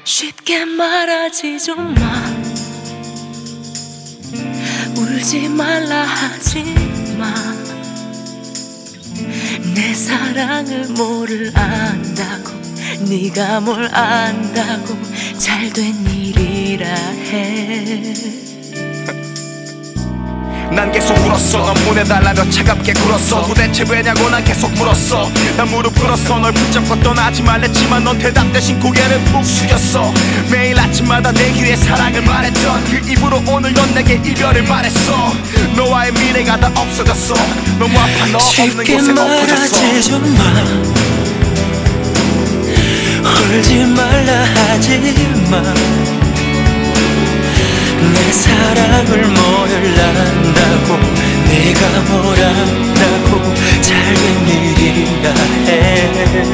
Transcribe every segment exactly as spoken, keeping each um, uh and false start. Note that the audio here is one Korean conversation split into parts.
쉽게 말하지 좀 마. 울지 말라 하지 마. 내 사랑을 뭐를 안다고, 네가 뭘 안다고 잘된 일이라 해. 난 계속 울었어. 넌 보내달라며 차갑게 굴었어. 도대체 왜냐고 난 계속 물었어. 난 무릎 꿇었어. 널 붙잡고 떠나지 말랬지만 넌 대답 대신 고개를 푹 숙였어. 매일 아침마다 내 귀에 사랑을 말했던 그 입으로 오늘 넌 내게 이별을 말했어. 너와의 미래가 다 없어졌어. 너무 아파. 너 없는 곳에 엎어졌어. 쉽게 말하지 좀 마. 울지 말라 하지 마. 내 사랑을 뭘 안다고, 네가 뭘 안다고 잘된 일이라 해.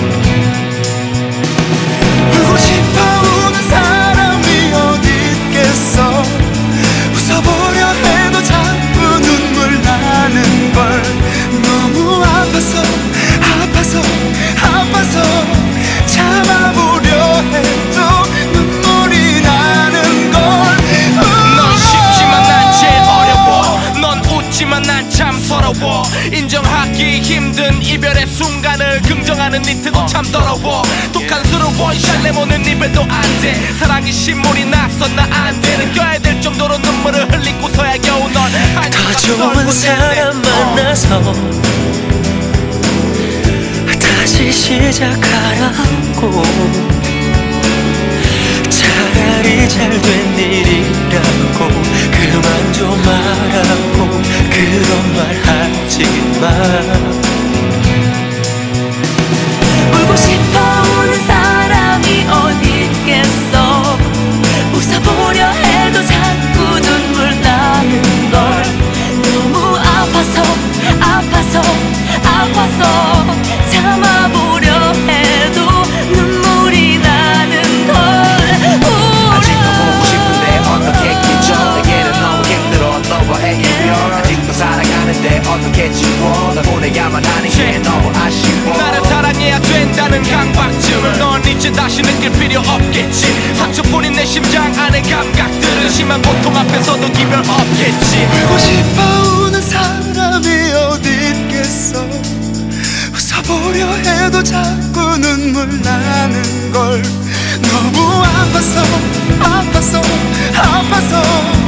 울고 싶어 우는 사람이 어디 있겠어. 웃어보려 해도 자꾸 눈물 나는 걸. 너무 아파서 아파서 아파서 참아보려 해도 눈물이 나는 걸. 넌 쉽지만 난 제일 어려워. 넌 웃지만 난 참 서러워. 인정하기 힘든 이별의 순간을 긍정하는 네 태도 참 더러워. 독한 술을 원샷 내모는 입에도 안돼. 사랑이 신물이 났어 나 안돼. 느껴야 될 정도로 눈물을 흘리고서야 겨우 넌 더 좋은 사람 만나서 다시 시작하라고. 차라리 잘된 일이라고 그만 좀 말하고 그런 말 하지 마. 울고 싶어 우는 사람이 어디 있겠어. 웃어보려 해도 자꾸 눈물 나는 걸. 너무 아파서 아파서 아파서 참아보려 해도 눈물이 나는 걸. 아직도 보고 싶은데 어떻게 잊어. 내게는 너무 힘들어 너와의 이별. 아직도 사랑하는데 어떻게 지워. 널 보내야만 하는 게 너무 아쉬워. 나를 사랑해야 된다는 강박증을 넌 이제 다시 느낄 필요 없겠지. 상처뿐인 내 심장 안의 감각들은 심한 고통 앞에서도 기별 없겠지. 울고 싶어 우는 사람이 어디 있겠어. 웃어보려 해도 자꾸 눈물 나는 걸. 너무 아파서 아파서 아파서